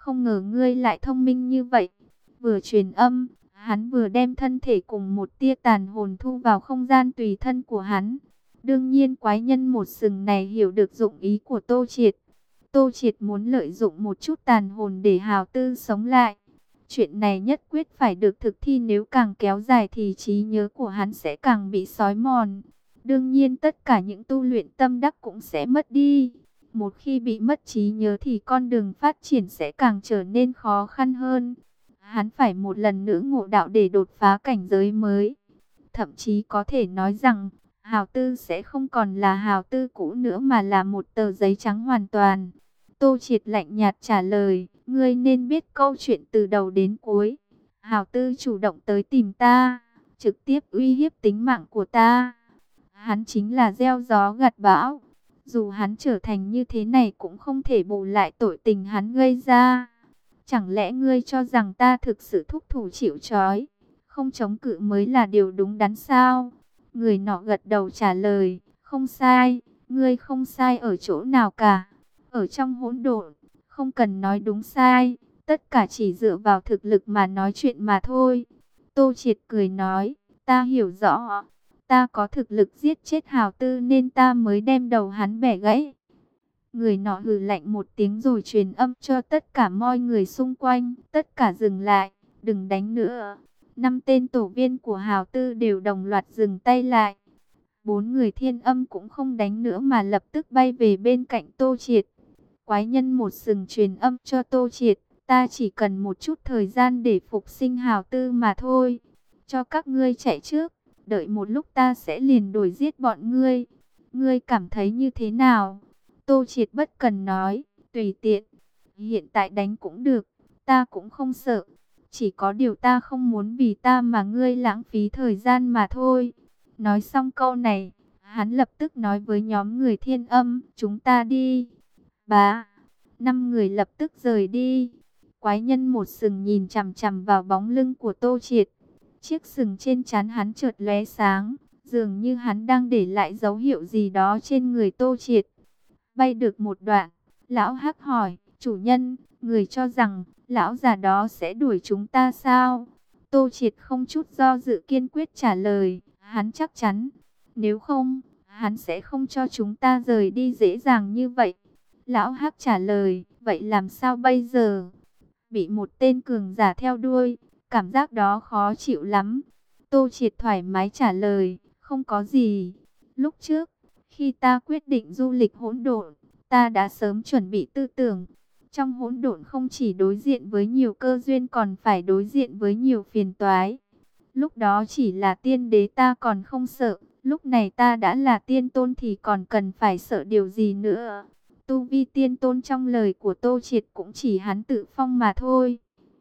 S1: không ngờ ngươi lại thông minh như vậy. Vừa truyền âm, hắn vừa đem thân thể cùng một tia tàn hồn thu vào không gian tùy thân của hắn. Đương nhiên quái nhân một sừng này hiểu được dụng ý của Tô Triệt. Tô Triệt muốn lợi dụng một chút tàn hồn để Hào Tư sống lại. Chuyện này nhất quyết phải được thực thi, nếu càng kéo dài thì trí nhớ của hắn sẽ càng bị xói mòn. Đương nhiên tất cả những tu luyện tâm đắc cũng sẽ mất đi. Một khi bị mất trí nhớ thì con đường phát triển sẽ càng trở nên khó khăn hơn. Hắn phải một lần nữa ngộ đạo để đột phá cảnh giới mới. Thậm chí có thể nói rằng Hào Tư sẽ không còn là Hào Tư cũ nữa mà là một tờ giấy trắng hoàn toàn. Tô Triệt lạnh nhạt trả lời, ngươi nên biết câu chuyện từ đầu đến cuối. Hào Tư chủ động tới tìm ta, trực tiếp uy hiếp tính mạng của ta. Hắn chính là gieo gió gặt bão. Dù hắn trở thành như thế này cũng không thể bù lại tội tình hắn gây ra. Chẳng lẽ ngươi cho rằng ta thực sự thúc thủ chịu trói, không chống cự mới là điều đúng đắn sao? Người nọ gật đầu trả lời, không sai, ngươi không sai ở chỗ nào cả. Ở trong hỗn độn, không cần nói đúng sai, tất cả chỉ dựa vào thực lực mà nói chuyện mà thôi. Tô Triệt cười nói, ta hiểu rõ, ta có thực lực giết chết Hào Tư nên ta mới đem đầu hắn bẻ gãy. Người nọ hừ lạnh một tiếng rồi truyền âm cho tất cả mọi người xung quanh, tất cả dừng lại, đừng đánh nữa. Năm tên tổ viên của Hào Tư đều đồng loạt dừng tay lại. Bốn người Thiên Âm cũng không đánh nữa mà lập tức bay về bên cạnh Tô Triệt. Quái nhân một sừng truyền âm cho Tô Triệt, ta chỉ cần một chút thời gian để phục sinh Hào Tư mà thôi. Cho các ngươi chạy trước, đợi một lúc ta sẽ liền đuổi giết bọn ngươi. Ngươi cảm thấy như thế nào? Tô Triệt bất cần nói, tùy tiện. Hiện tại đánh cũng được, ta cũng không sợ. Chỉ có điều ta không muốn vì ta mà ngươi lãng phí thời gian mà thôi. Nói xong câu này, hắn lập tức nói với nhóm người Thiên Âm, chúng ta đi. Bá, năm người lập tức rời đi. Quái nhân một sừng nhìn chằm chằm vào bóng lưng của Tô Triệt. Chiếc sừng trên trán hắn chợt lóe sáng, dường như hắn đang để lại dấu hiệu gì đó trên người Tô Triệt. Bay được một đoạn, lão Hắc hỏi, chủ nhân, người cho rằng lão già đó sẽ đuổi chúng ta sao? Tô Triệt không chút do dự kiên quyết trả lời, hắn chắc chắn, nếu không, hắn sẽ không cho chúng ta rời đi dễ dàng như vậy. Lão Hắc trả lời, vậy làm sao bây giờ? Bị một tên cường giả theo đuôi, cảm giác đó khó chịu lắm. Tô Triệt thoải mái trả lời, không có gì. Lúc trước, khi ta quyết định du lịch hỗn độn, ta đã sớm chuẩn bị tư tưởng. Trong hỗn độn không chỉ đối diện với nhiều cơ duyên còn phải đối diện với nhiều phiền toái. Lúc đó chỉ là tiên đế ta còn không sợ, lúc này ta đã là tiên tôn thì còn cần phải sợ điều gì nữa. Tu vi tiên tôn trong lời của Tô Triệt cũng chỉ hắn tự phong mà thôi.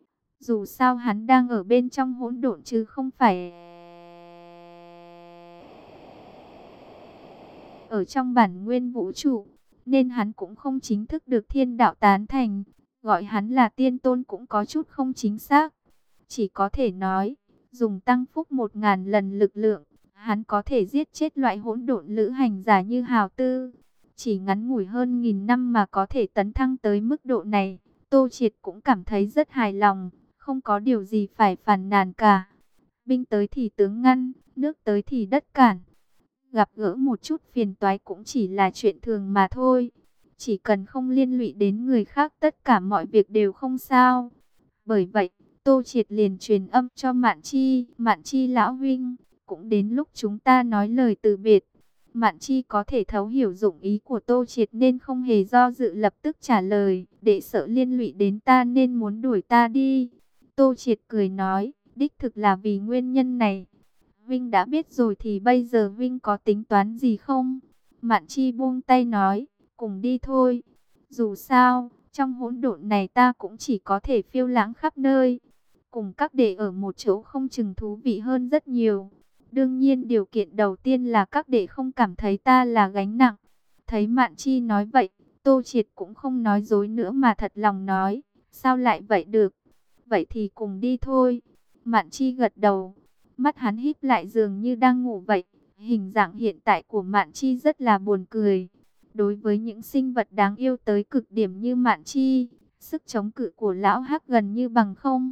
S1: Dù sao hắn đang ở bên trong hỗn độn chứ không phải ở trong bản nguyên vũ trụ, nên hắn cũng không chính thức được thiên đạo tán thành. Gọi hắn là tiên tôn cũng có chút không chính xác. Chỉ có thể nói, dùng tăng phúc một ngàn lần lực lượng, hắn có thể giết chết loại hỗn độn lữ hành giả như Hào Tư. Chỉ ngắn ngủi hơn nghìn năm mà có thể tấn thăng tới mức độ này, Tô Triệt cũng cảm thấy rất hài lòng, không có điều gì phải phàn nàn cả. Binh tới thì tướng ngăn, nước tới thì đất cản. Gặp gỡ một chút phiền toái cũng chỉ là chuyện thường mà thôi. Chỉ cần không liên lụy đến người khác, tất cả mọi việc đều không sao. Bởi vậy, Tô Triệt liền truyền âm cho Mạn Chi, Mạn Chi lão huynh, cũng đến lúc chúng ta nói lời từ biệt. Mạn Chi có thể thấu hiểu dụng ý của Tô Triệt nên không hề do dự lập tức trả lời, để sợ liên lụy đến ta nên muốn đuổi ta đi. Tô Triệt cười nói, đích thực là vì nguyên nhân này. Vinh đã biết rồi thì bây giờ Vinh có tính toán gì không? Mạn Chi buông tay nói, cùng đi thôi. Dù sao, trong hỗn độn này ta cũng chỉ có thể phiêu lãng khắp nơi. Cùng các đệ ở một chỗ không chừng thú vị hơn rất nhiều. Đương nhiên điều kiện đầu tiên là các đệ không cảm thấy ta là gánh nặng. Thấy Mạn Chi nói vậy, Tô Triệt cũng không nói dối nữa mà thật lòng nói, sao lại vậy được? Vậy thì cùng đi thôi. Mạn Chi gật đầu, mắt hắn híp lại dường như đang ngủ vậy. Hình dạng hiện tại của Mạn Chi rất là buồn cười. Đối với những sinh vật đáng yêu tới cực điểm như Mạn Chi, sức chống cự của lão hắc gần như bằng không.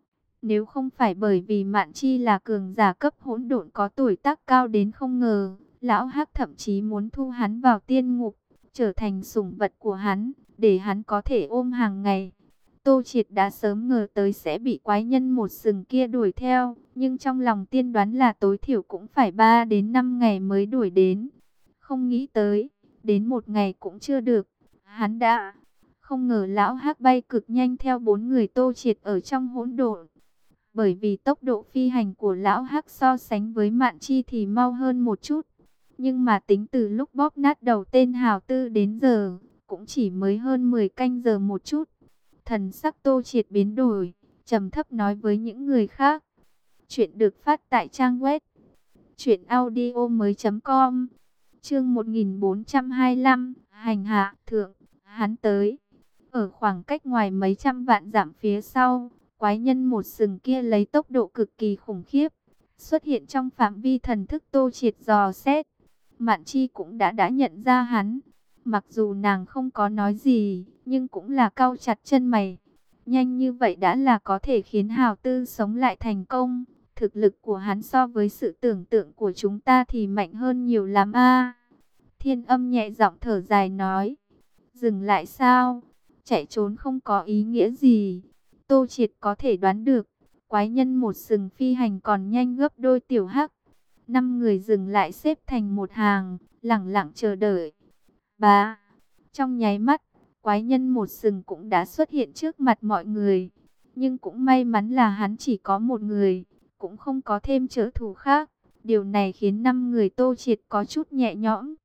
S1: Nếu không phải bởi vì Mạn Chi là cường giả cấp hỗn độn có tuổi tác cao đến không ngờ, lão hắc thậm chí muốn thu hắn vào tiên ngục, trở thành sủng vật của hắn, để hắn có thể ôm hàng ngày. Tô Triệt đã sớm ngờ tới sẽ bị quái nhân một sừng kia đuổi theo, nhưng trong lòng tiên đoán là tối thiểu cũng phải ba đến năm ngày mới đuổi đến. Không nghĩ tới, đến một ngày cũng chưa được, hắn đã... Không ngờ lão hắc bay cực nhanh theo bốn người Tô Triệt ở trong hỗn độn. Bởi vì tốc độ phi hành của lão hắc so sánh với Mạn Chi thì mau hơn một chút. Nhưng mà tính từ lúc bóp nát đầu tên Hào Tư đến giờ, cũng chỉ mới hơn mười canh giờ một chút. Thần sắc Tô Triệt biến đổi, trầm thấp nói với những người khác. Chuyện được phát tại trang web truyện audio mới chấm com. Chương một nghìn bốn trăm hai mươi lăm, hành hạ thượng, hắn tới. Ở khoảng cách ngoài mấy trăm vạn dặm phía sau, quái nhân một sừng kia lấy tốc độ cực kỳ khủng khiếp, xuất hiện trong phạm vi thần thức Tô Triệt dò xét. Mạn Chi cũng đã đã nhận ra hắn. Mặc dù nàng không có nói gì, nhưng cũng là cau chặt chân mày. Nhanh như vậy đã là có thể khiến Hào Tư sống lại thành công. Thực lực của hắn so với sự tưởng tượng của chúng ta thì mạnh hơn nhiều lắm a. Thiên Âm nhẹ giọng thở dài nói. Dừng lại sao? Chạy trốn không có ý nghĩa gì. Tô Triệt có thể đoán được, quái nhân một sừng phi hành còn nhanh gấp đôi tiểu hắc. Năm người dừng lại xếp thành một hàng, lẳng lặng chờ đợi. Ba, trong nháy mắt, quái nhân một sừng cũng đã xuất hiện trước mặt mọi người. Nhưng cũng may mắn là hắn chỉ có một người, cũng không có thêm trợ thủ khác. Điều này khiến năm người Tô Triệt có chút nhẹ nhõm.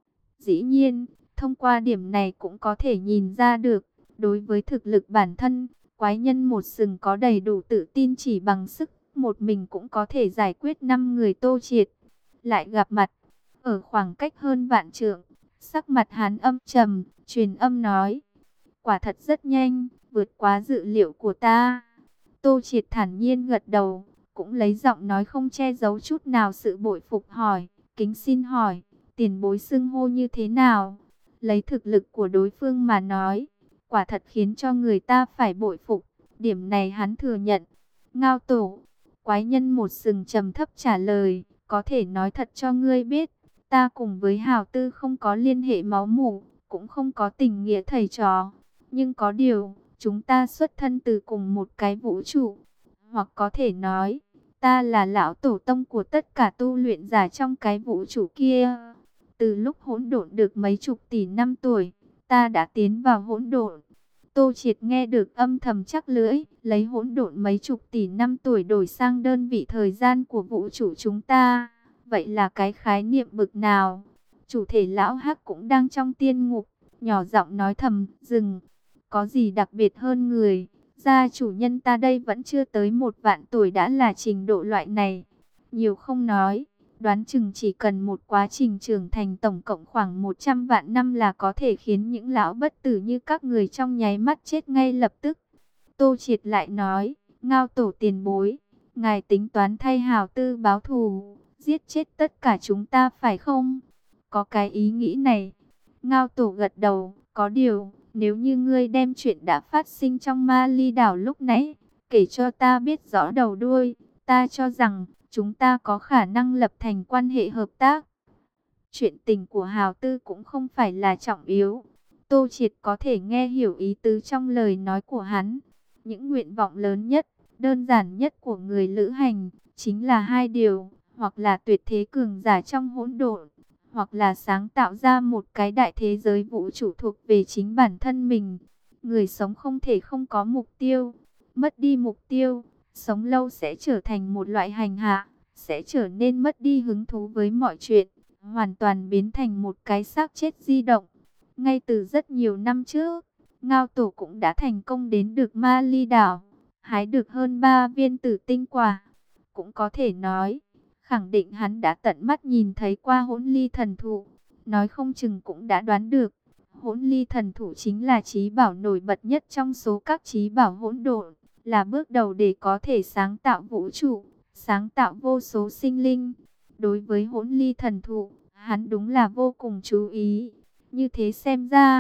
S1: Dĩ nhiên, thông qua điểm này cũng có thể nhìn ra được, đối với thực lực bản thân, quái nhân một sừng có đầy đủ tự tin chỉ bằng sức một mình cũng có thể giải quyết năm người Tô Triệt. Lại gặp mặt, ở khoảng cách hơn vạn trượng, sắc mặt hắn âm trầm, truyền âm nói. Quả thật rất nhanh, vượt quá dự liệu của ta. Tô Triệt thản nhiên gật đầu, cũng lấy giọng nói không che giấu chút nào sự bội phục hỏi. Kính xin hỏi, tiền bối xưng hô như thế nào? Lấy thực lực của đối phương mà nói, quả thật khiến cho người ta phải bội phục. Điểm này hắn thừa nhận. Ngao tổ, quái nhân một sừng trầm thấp trả lời. Có thể nói thật cho ngươi biết, ta cùng với Hào Tư không có liên hệ máu mủ, cũng không có tình nghĩa thầy trò. Nhưng có điều, chúng ta xuất thân từ cùng một cái vũ trụ. Hoặc có thể nói, ta là lão tổ tông của tất cả tu luyện giả trong cái vũ trụ kia. Từ lúc hỗn độn được mấy chục tỷ năm tuổi, ta đã tiến vào hỗn độn. Tô Triệt nghe được âm thầm chắc lưỡi, lấy hỗn độn mấy chục tỷ năm tuổi đổi sang đơn vị thời gian của vũ trụ chúng ta. Vậy là cái khái niệm bực nào? Chủ thể lão hắc cũng đang trong tiên ngục, nhỏ giọng nói thầm, dừng. Có gì đặc biệt hơn người? Gia chủ nhân ta đây vẫn chưa tới một vạn tuổi đã là trình độ loại này. Nhiều không nói, đoán chừng chỉ cần một quá trình trưởng thành tổng cộng khoảng một trăm vạn năm là có thể khiến những lão bất tử như các người trong nháy mắt chết ngay lập tức. Tô Triệt lại nói, Ngao tổ tiền bối, ngài tính toán thay Hào Tư báo thù, giết chết tất cả chúng ta phải không? Có cái ý nghĩ này. Ngao tổ gật đầu, có điều, nếu như ngươi đem chuyện đã phát sinh trong Ma Ly đảo lúc nãy, kể cho ta biết rõ đầu đuôi, ta cho rằng chúng ta có khả năng lập thành quan hệ hợp tác. Chuyện tình của Hào Tư cũng không phải là trọng yếu. Tô Triệt có thể nghe hiểu ý tứ trong lời nói của hắn. Những nguyện vọng lớn nhất, đơn giản nhất của người lữ hành, chính là hai điều, hoặc là tuyệt thế cường giả trong hỗn độn, hoặc là sáng tạo ra một cái đại thế giới vũ trụ thuộc về chính bản thân mình. Người sống không thể không có mục tiêu. Mất đi mục tiêu, sống lâu sẽ trở thành một loại hành hạ, sẽ trở nên mất đi hứng thú với mọi chuyện, hoàn toàn biến thành một cái xác chết di động. Ngay từ rất nhiều năm trước, Ngao Tổ cũng đã thành công đến được Ma Ly đảo, hái được hơn ba viên tử tinh quả. Cũng có thể nói, khẳng định hắn đã tận mắt nhìn thấy qua hỗn ly thần thụ, nói không chừng cũng đã đoán được. Hỗn ly thần thụ chính là chí bảo nổi bật nhất trong số các chí bảo hỗn độn, là bước đầu để có thể sáng tạo vũ trụ, sáng tạo vô số sinh linh. Đối với hỗn ly thần thụ, hắn đúng là vô cùng chú ý. Như thế xem ra,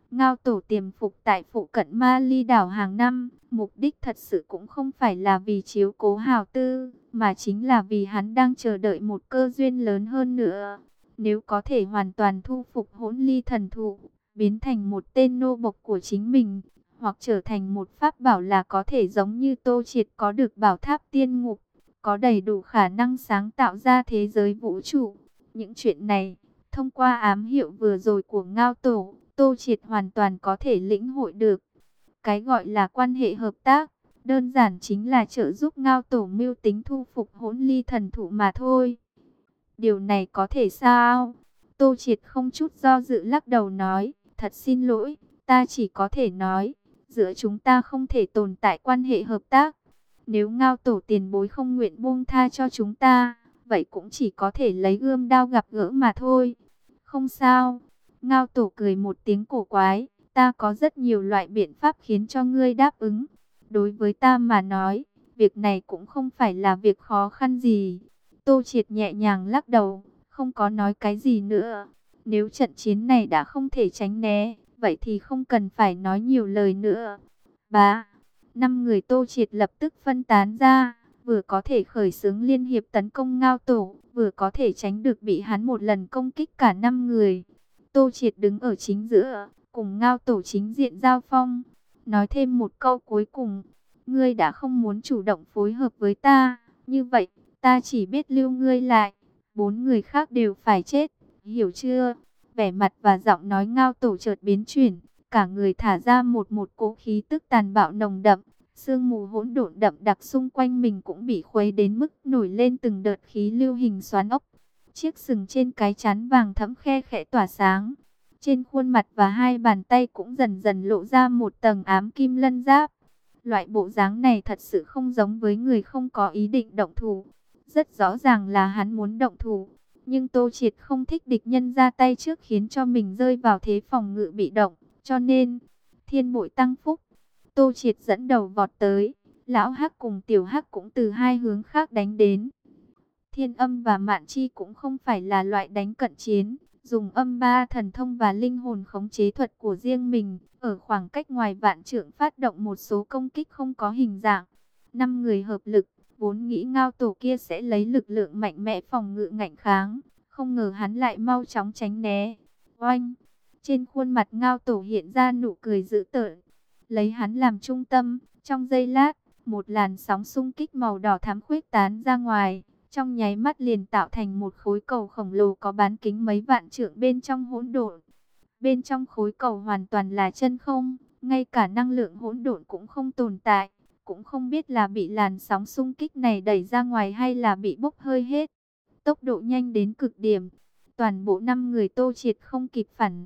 S1: Ngao Tổ tiềm phục tại phụ cận Ma Ly đảo hàng năm, mục đích thật sự cũng không phải là vì chiếu cố hào tư, mà chính là vì hắn đang chờ đợi một cơ duyên lớn hơn nữa. Nếu có thể hoàn toàn thu phục Hỗn Ly thần thụ, biến thành một tên nô bộc của chính mình, hoặc trở thành một pháp bảo là có thể giống như Tô Triệt có được bảo tháp tiên ngục, có đầy đủ khả năng sáng tạo ra thế giới vũ trụ. Những chuyện này, thông qua ám hiệu vừa rồi của Ngao Tổ, Tô Triệt hoàn toàn có thể lĩnh hội được. Cái gọi là quan hệ hợp tác, đơn giản chính là trợ giúp Ngao Tổ mưu tính thu phục Hỗn Ly thần thụ mà thôi. Điều này có thể sao? Tô Triệt không chút do dự lắc đầu nói, thật xin lỗi, ta chỉ có thể nói, giữa chúng ta không thể tồn tại quan hệ hợp tác. Nếu Ngao Tổ tiền bối không nguyện buông tha cho chúng ta, vậy cũng chỉ có thể lấy gươm đao gặp gỡ mà thôi. Không sao. Ngao Tổ cười một tiếng cổ quái, ta có rất nhiều loại biện pháp khiến cho ngươi đáp ứng. Đối với ta mà nói, việc này cũng không phải là việc khó khăn gì. Tô Triệt nhẹ nhàng lắc đầu, không có nói cái gì nữa. Nếu trận chiến này đã không thể tránh né, vậy thì không cần phải nói nhiều lời nữa. Bá, năm người Tô Triệt lập tức phân tán ra, vừa có thể khởi xướng liên hiệp tấn công Ngao Tổ, vừa có thể tránh được bị hắn một lần công kích cả năm người. Tô Triệt đứng ở chính giữa, cùng Ngao Tổ chính diện giao phong, nói thêm một câu cuối cùng, ngươi đã không muốn chủ động phối hợp với ta, như vậy, ta chỉ biết lưu ngươi lại, bốn người khác đều phải chết, hiểu chưa? Vẻ mặt và giọng nói Ngao Tổ chợt biến chuyển, cả người thả ra một một cỗ khí tức tàn bạo nồng đậm, sương mù hỗn độn đậm đặc xung quanh mình cũng bị khuấy đến mức nổi lên từng đợt khí lưu hình xoắn ốc. Chiếc sừng trên cái trán vàng thẫm khe khẽ tỏa sáng. Trên khuôn mặt và hai bàn tay cũng dần dần lộ ra một tầng ám kim lân giáp. Loại bộ dáng này thật sự không giống với người không có ý định động thủ. Rất rõ ràng là hắn muốn động thủ. Nhưng Tô Triệt không thích địch nhân ra tay trước khiến cho mình rơi vào thế phòng ngự bị động. Cho nên, thiên bội tăng phúc. Tô Triệt dẫn đầu vọt tới. Lão Hắc cùng Tiểu Hắc cũng từ hai hướng khác đánh đến. Thiên Âm và Mạn Chi cũng không phải là loại đánh cận chiến, dùng âm ba thần thông và linh hồn khống chế thuật của riêng mình, ở khoảng cách ngoài vạn trượng phát động một số công kích không có hình dạng. Năm người hợp lực, vốn nghĩ Ngao Tổ kia sẽ lấy lực lượng mạnh mẽ phòng ngự ngạnh kháng, không ngờ hắn lại mau chóng tránh né. Oanh! Trên khuôn mặt Ngao Tổ hiện ra nụ cười dữ tợn, lấy hắn làm trung tâm, trong giây lát, một làn sóng xung kích màu đỏ thắm khuếch tán ra ngoài. Trong nháy mắt liền tạo thành một khối cầu khổng lồ có bán kính mấy vạn trượng bên trong hỗn độn. Bên trong khối cầu hoàn toàn là chân không, ngay cả năng lượng hỗn độn cũng không tồn tại, cũng không biết là bị làn sóng xung kích này đẩy ra ngoài hay là bị bốc hơi hết. Tốc độ nhanh đến cực điểm, toàn bộ năm người Tô Triệt không kịp phản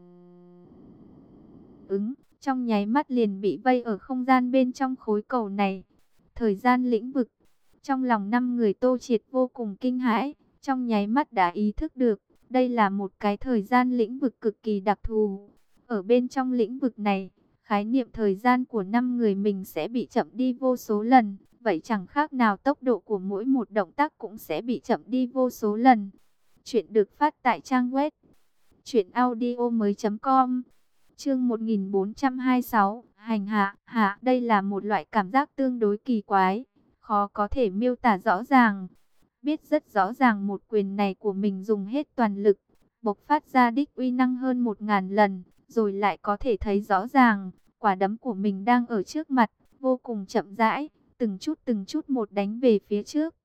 S1: ứng, trong nháy mắt liền bị vây ở không gian bên trong khối cầu này. Thời gian lĩnh vực. Trong lòng năm người Tô Triệt vô cùng kinh hãi, trong nháy mắt đã ý thức được, đây là một cái thời gian lĩnh vực cực kỳ đặc thù. Ở bên trong lĩnh vực này, khái niệm thời gian của năm người mình sẽ bị chậm đi vô số lần, vậy chẳng khác nào tốc độ của mỗi một động tác cũng sẽ bị chậm đi vô số lần. Chuyện được phát tại trang web truyện audio mới chấm com. Chương một nghìn bốn trăm hai mươi sáu, hành hạ, hạ, đây là một loại cảm giác tương đối kỳ quái, khó có thể miêu tả rõ ràng. Biết rất rõ ràng một quyền này của mình dùng hết toàn lực, bộc phát ra đích uy năng hơn một ngàn lần, rồi lại có thể thấy rõ ràng, quả đấm của mình đang ở trước mặt, vô cùng chậm rãi, từng chút từng chút một đánh về phía trước.